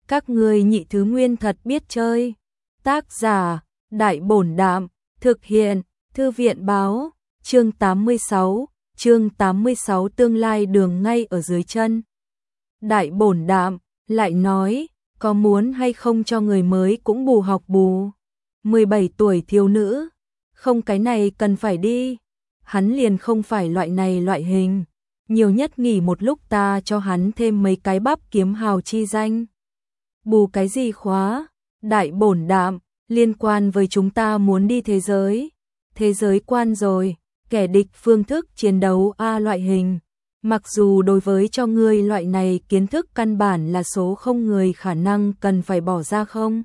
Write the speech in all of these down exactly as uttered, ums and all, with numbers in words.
Các ngươi nhị thứ nguyên thật biết chơi. Tác giả, Đại Bổn Đạm, thực hiện, Thư viện Báo, chương tám mươi sáu, chương tám mươi sáu tương lai đường ngay ở dưới chân. Đại Bổn Đạm lại nói, có muốn hay không cho người mới cũng bù học bù. mười bảy tuổi thiếu nữ, không cái này cần phải đi. Hắn liền không phải loại này loại hình. Nhiều nhất nghỉ một lúc ta cho hắn thêm mấy cái bắp kiếm hào chi danh. Bù cái gì khóa? Đại Bổn Đạm, liên quan với chúng ta muốn đi thế giới. Thế giới quan rồi, kẻ địch phương thức chiến đấu A loại hình. Mặc dù đối với cho ngươi loại này kiến thức căn bản là số không người khả năng cần phải bỏ ra không.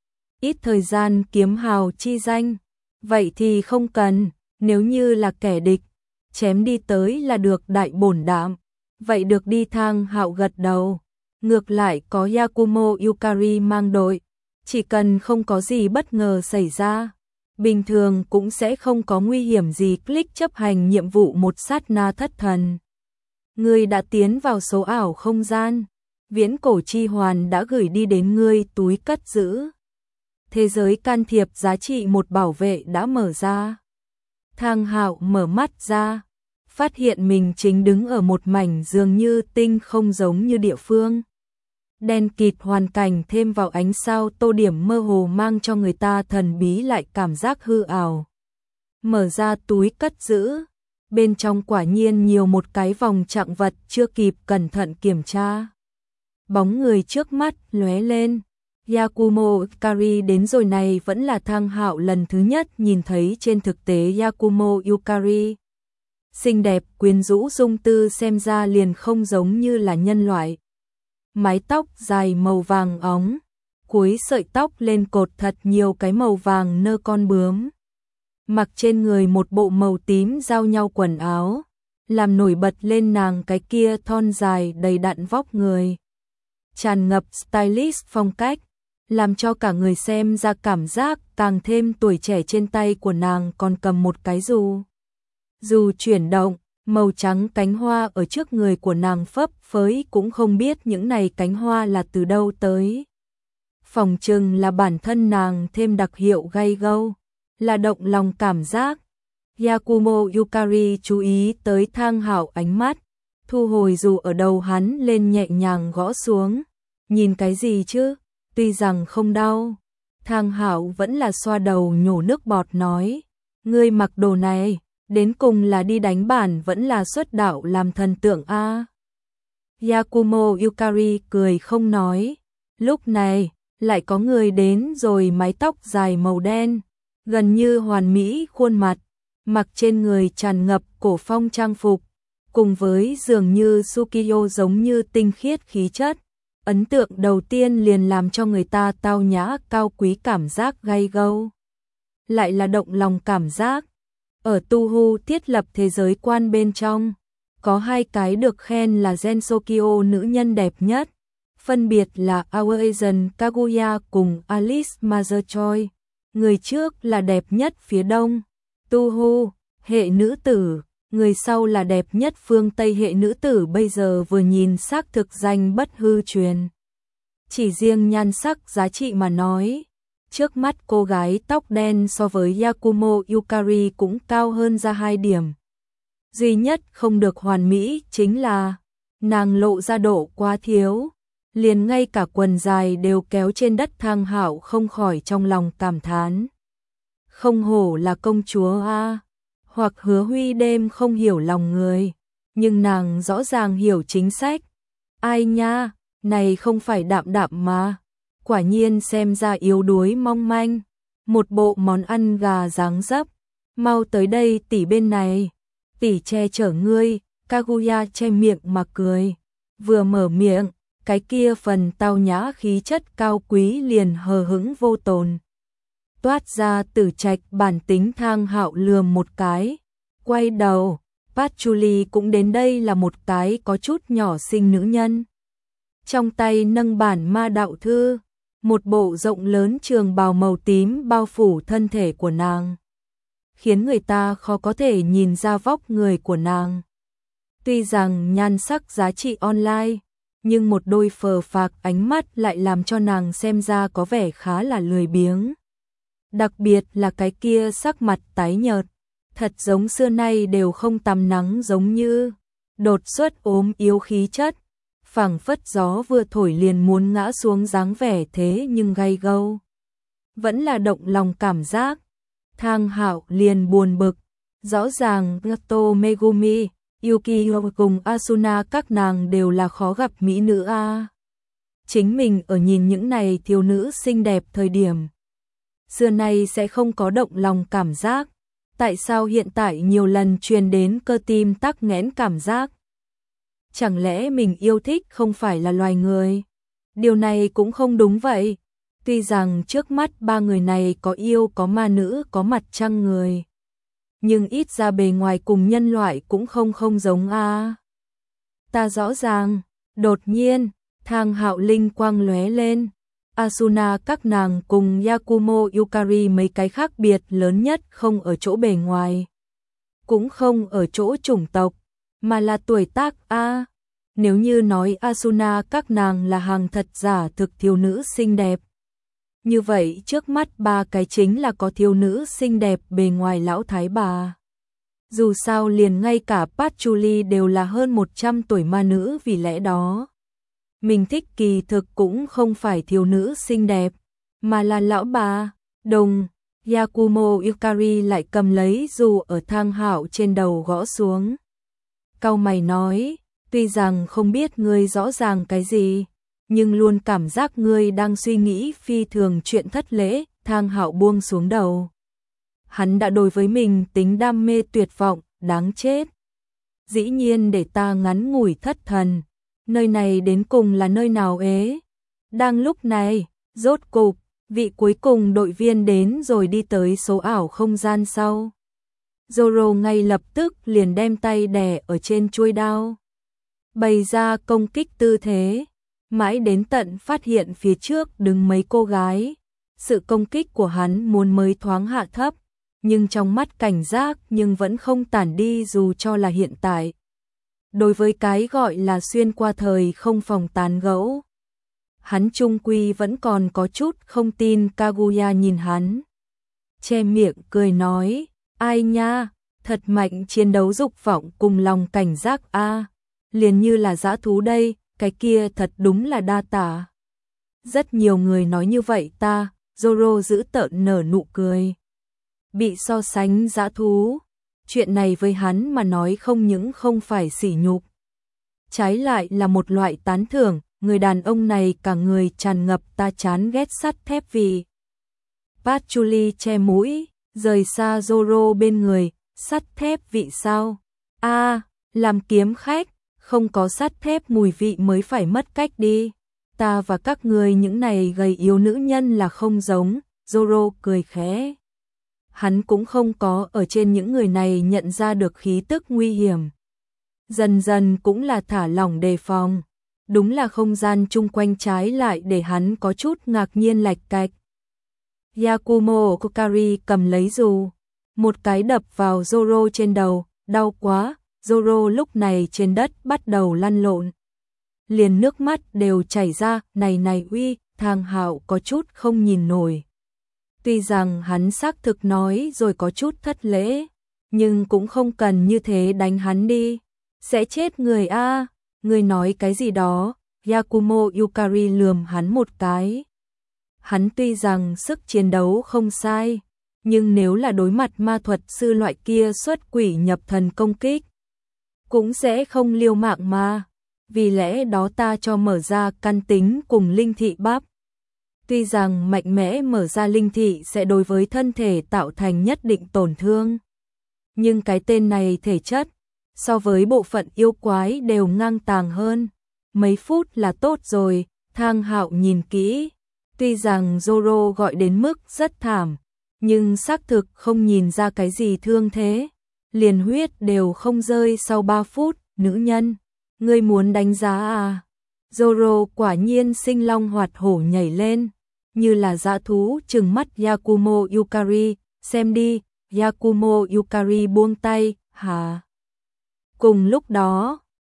Ít thời gian kiếm hào chi danh. Vậy thì không cần, nếu như là kẻ địch, chém đi tới là được. Đại Bổn Đạm. Vậy được đi. Thang Hạo gật đầu. Ngược lại có Yakumo Yukari mang đội, chỉ cần không có gì bất ngờ xảy ra, bình thường cũng sẽ không có nguy hiểm gì. Click chấp hành nhiệm vụ một sát na thất thần. Ngươi đã tiến vào số ảo không gian, viễn cổ chi hoàn đã gửi đi đến ngươi túi cất giữ. Thế giới can thiệp giá trị một bảo vệ đã mở ra. Thang Hạo mở mắt ra, phát hiện mình chính đứng ở một mảnh dường như tinh không giống như địa phương. Đen kịt hoàn cảnh thêm vào ánh sao tô điểm mơ hồ mang cho người ta thần bí lại cảm giác hư ảo. Mở ra túi cất giữ, bên trong quả nhiên nhiều một cái vòng trạng vật chưa kịp cẩn thận kiểm tra. Bóng người trước mắt lóe lên. Yakumo Yukari đến rồi. Này vẫn là Thang Hạo lần thứ nhất nhìn thấy trên thực tế Yakumo Yukari. Xinh đẹp quyến rũ dung tư xem ra liền không giống như là nhân loại. Mái tóc dài màu vàng óng, cuối sợi tóc lên cột thật nhiều cái màu vàng nơ con bướm. Mặc trên người một bộ màu tím giao nhau quần áo, làm nổi bật lên nàng cái kia thon dài đầy đặn vóc người. Tràn ngập stylish phong cách, làm cho cả người xem ra cảm giác càng thêm tuổi trẻ. Trên tay của nàng còn cầm một cái dù. Dù chuyển động, màu trắng cánh hoa ở trước người của nàng phấp phới, cũng không biết những này cánh hoa là từ đâu tới. Phỏng chừng là bản thân nàng thêm đặc hiệu gay gâu, là động lòng cảm giác. Yakumo Yukari chú ý tới Thang Hạo ánh mắt, thu hồi dù ở đầu hắn lên nhẹ nhàng gõ xuống. Nhìn cái gì chứ? Tuy rằng không đau. Thang Hạo vẫn là xoa đầu nhổ nước bọt nói, ngươi mặc đồ này đến cùng là đi đánh bản vẫn là xuất đạo làm thần tượng a? Yakumo Yukari cười không nói. Lúc này lại có người đến rồi. Mái tóc dài màu đen, gần như hoàn mỹ khuôn mặt, mặc trên người tràn ngập cổ phong trang phục, cùng với dường như Sukiyo giống như tinh khiết khí chất. Ấn tượng đầu tiên liền làm cho người ta tao nhã cao quý, cảm giác gay gâu, lại là động lòng cảm giác. Ở Tu-hu thiết lập thế giới quan bên trong, có hai cái được khen là Gen Sokyo nữ nhân đẹp nhất, phân biệt là Our Asian Kaguya cùng Alice Motherchoi. Người trước là đẹp nhất phía đông, Tu-hu, hệ nữ tử, người sau là đẹp nhất phương Tây hệ nữ tử. Bây giờ vừa nhìn xác thực danh bất hư truyền. Chỉ riêng nhan sắc giá trị mà nói, trước mắt cô gái tóc đen so với Yakumo Yukari cũng cao hơn ra hai điểm. Duy nhất không được hoàn mỹ chính là nàng lộ ra độ quá thiếu, liền ngay cả quần dài đều kéo trên đất. Thang Hạo không khỏi trong lòng cảm thán, không hổ là công chúa a. Hoặc Hứa Huy đêm không hiểu lòng người, nhưng nàng rõ ràng hiểu chính sách. Ai nha, này không phải Đạm Đạm mà, quả nhiên xem ra yếu đuối mong manh, một bộ món ăn gà dáng dấp. Mau tới đây tỷ, bên này, tỷ che chở ngươi. Kaguya che miệng mà cười, vừa mở miệng, cái kia phần tao nhã khí chất cao quý liền hờ hững vô tồn toát ra từ trạch bản tính. Thang Hạo lườm một cái, quay đầu. Patchouli cũng đến đây, là một cái có chút nhỏ xinh nữ nhân, trong tay nâng bản ma đạo thư, một bộ rộng lớn trường bào màu tím bao phủ thân thể của nàng, khiến người ta khó có thể nhìn ra vóc người của nàng. Tuy rằng nhan sắc giá trị online, nhưng một đôi phờ phạc ánh mắt lại làm cho nàng xem ra có vẻ khá là lười biếng. Đặc biệt là cái kia sắc mặt tái nhợt, thật giống xưa nay đều không tắm nắng giống như, đột xuất ốm yếu khí chất, phảng phất gió vừa thổi liền muốn ngã xuống dáng vẻ thế nhưng gay gâu. Vẫn là động lòng cảm giác. Thang Hạo liền buồn bực, rõ ràng Gato Megumi, Yukio cùng Asuna các nàng đều là khó gặp mỹ nữ a. Chính mình ở nhìn những này thiếu nữ xinh đẹp thời điểm xưa nay sẽ không có động lòng cảm giác, tại sao hiện tại nhiều lần truyền đến cơ tim tắc nghẽn cảm giác? Chẳng lẽ mình yêu thích không phải là loài người? Điều này cũng không đúng vậy. Tuy rằng trước mắt ba người này có yêu có ma nữ có mặt trăng người, nhưng ít ra bề ngoài cùng nhân loại cũng không không giống a. Ta rõ ràng, đột nhiên, Thang Hạo linh quang lóe lên. Asuna các nàng cùng Yakumo Yukari mấy cái khác biệt lớn nhất không ở chỗ bề ngoài, cũng không ở chỗ chủng tộc, mà là tuổi tác a. Nếu như nói Asuna các nàng là hàng thật giả thực thiếu nữ xinh đẹp, như vậy trước mắt ba cái chính là có thiếu nữ xinh đẹp bề ngoài lão thái bà. Dù sao liền ngay cả Patchouli đều là hơn một trăm tuổi ma nữ, vì lẽ đó mình thích kỳ thực cũng không phải thiếu nữ xinh đẹp, mà là lão bà. Đồng, Yakumo Yukari lại cầm lấy dù ở Thang Hạo trên đầu gõ xuống. Cau mày nói, tuy rằng không biết ngươi rõ ràng cái gì, nhưng luôn cảm giác ngươi đang suy nghĩ phi thường chuyện thất lễ. Thang Hạo buông xuống đầu. Hắn đã đối với mình tính đam mê tuyệt vọng, đáng chết. Dĩ nhiên để ta ngắn ngủi thất thần. Nơi này đến cùng là nơi nào ế? Đang lúc này, rốt cục, vị cuối cùng đội viên đến rồi đi tới số ảo không gian sau. Zoro ngay lập tức liền đem tay đè ở trên chuôi đao, bày ra công kích tư thế, mãi đến tận phát hiện phía trước đứng mấy cô gái. Sự công kích của hắn muốn mới thoáng hạ thấp, nhưng trong mắt cảnh giác nhưng vẫn không tản đi dù cho là hiện tại. Đối với cái gọi là xuyên qua thời không phòng tán gẫu, hắn chung quy vẫn còn có chút không tin. Kaguya nhìn hắn, che miệng cười nói, ai nha, thật mạnh chiến đấu dục vọng cùng lòng cảnh giác a, liền như là dã thú đây, cái kia thật đúng là đa tả. Rất nhiều người nói như vậy ta. Zoro giữ tợn nở nụ cười. Bị so sánh dã thú, chuyện này với hắn mà nói không những không phải sỉ nhục, trái lại là một loại tán thưởng. Người đàn ông này cả người tràn ngập ta chán ghét sắt thép vì. Patchouli che mũi, rời xa Zoro bên người, sắt thép vị sao? A, à, làm kiếm khách, không có sắt thép mùi vị mới phải mất cách đi. Ta và các người những này gầy yếu nữ nhân là không giống. Zoro cười khẽ. Hắn cũng không có ở trên những người này nhận ra được khí tức nguy hiểm. Dần dần cũng là thả lỏng đề phòng. Đúng là không gian chung quanh trái lại để hắn có chút ngạc nhiên lạch cạch. Yakumo Kokari cầm lấy dù, một cái đập vào Zoro trên đầu, đau quá. Zoro lúc này trên đất bắt đầu lăn lộn, liền nước mắt đều chảy ra. Này này uy, Thang Hạo có chút không nhìn nổi. Tuy rằng hắn xác thực nói rồi có chút thất lễ, nhưng cũng không cần như thế đánh hắn đi, sẽ chết người a. À. Người nói cái gì đó? Yakumo Yukari lườm hắn một cái. Hắn tuy rằng sức chiến đấu không sai, nhưng nếu là đối mặt ma thuật sư loại kia xuất quỷ nhập thần công kích, cũng sẽ không liều mạng mà. Vì lẽ đó ta cho mở ra căn tính cùng linh thị bắp. Tuy rằng mạnh mẽ mở ra linh thị sẽ đối với thân thể tạo thành nhất định tổn thương, nhưng cái tên này thể chất so với bộ phận yêu quái đều ngang tàng hơn. Mấy phút là tốt rồi. Thang Hạo nhìn kỹ, tuy rằng Zoro gọi đến mức rất thảm, nhưng xác thực không nhìn ra cái gì thương thế, liền huyết đều không rơi sau ba phút. Nữ nhân, ngươi muốn đánh giá à? Zoro quả nhiên sinh long hoạt hổ nhảy lên, như là dã thú trừng mắt Yakumo Yukari, xem đi. Yakumo Yukari buông tay, hả? Cùng lúc đó,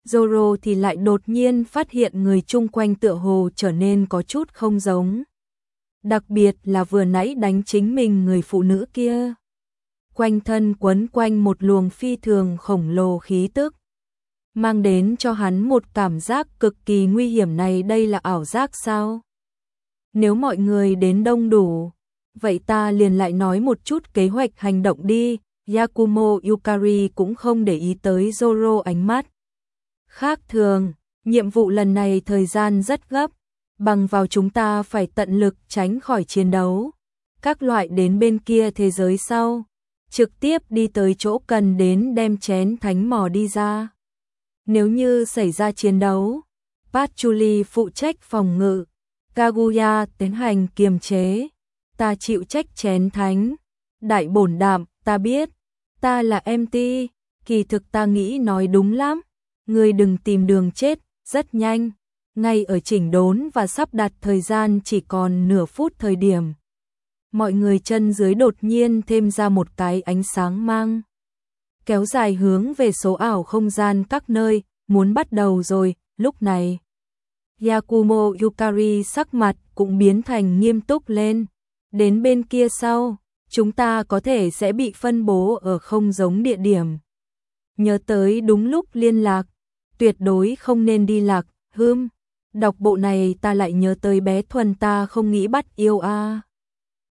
Zoro thì lại đột nhiên phát hiện người chung quanh tựa hồ trở nên có chút không giống. Đặc biệt là vừa nãy đánh chính mình người phụ nữ kia. Quanh thân quấn quanh một luồng phi thường khổng lồ khí tức, mang đến cho hắn một cảm giác cực kỳ nguy hiểm. Này đây là ảo giác sao? Nếu mọi người đến đông đủ, vậy ta liền lại nói một chút kế hoạch hành động đi. Yakumo Yukari cũng không để ý tới Zoro ánh mắt khác thường. Nhiệm vụ lần này thời gian rất gấp, bằng vào chúng ta phải tận lực tránh khỏi chiến đấu. Các loại đến bên kia thế giới sau, trực tiếp đi tới chỗ cần đến đem chén thánh mỏ đi ra. Nếu như xảy ra chiến đấu, Patchouli phụ trách phòng ngự, Kaguya tiến hành kiềm chế, ta chịu trách chén thánh. Đại bổn đạm, ta biết, ta là em tê, kỳ thực ta nghĩ nói đúng lắm, ngươi đừng tìm đường chết, rất nhanh, ngay ở chỉnh đốn và sắp đặt thời gian chỉ còn nửa phút thời điểm. Mọi người chân dưới đột nhiên thêm ra một cái ánh sáng mang, kéo dài hướng về số ảo không gian các nơi, muốn bắt đầu rồi. Lúc này, Yakumo Yukari sắc mặt cũng biến thành nghiêm túc lên. Đến bên kia sau, chúng ta có thể sẽ bị phân bố ở không giống địa điểm. Nhớ tới đúng lúc liên lạc, tuyệt đối không nên đi lạc. Hưm, đọc bộ này ta lại nhớ tới bé Thuần, ta không nghĩ bắt yêu a.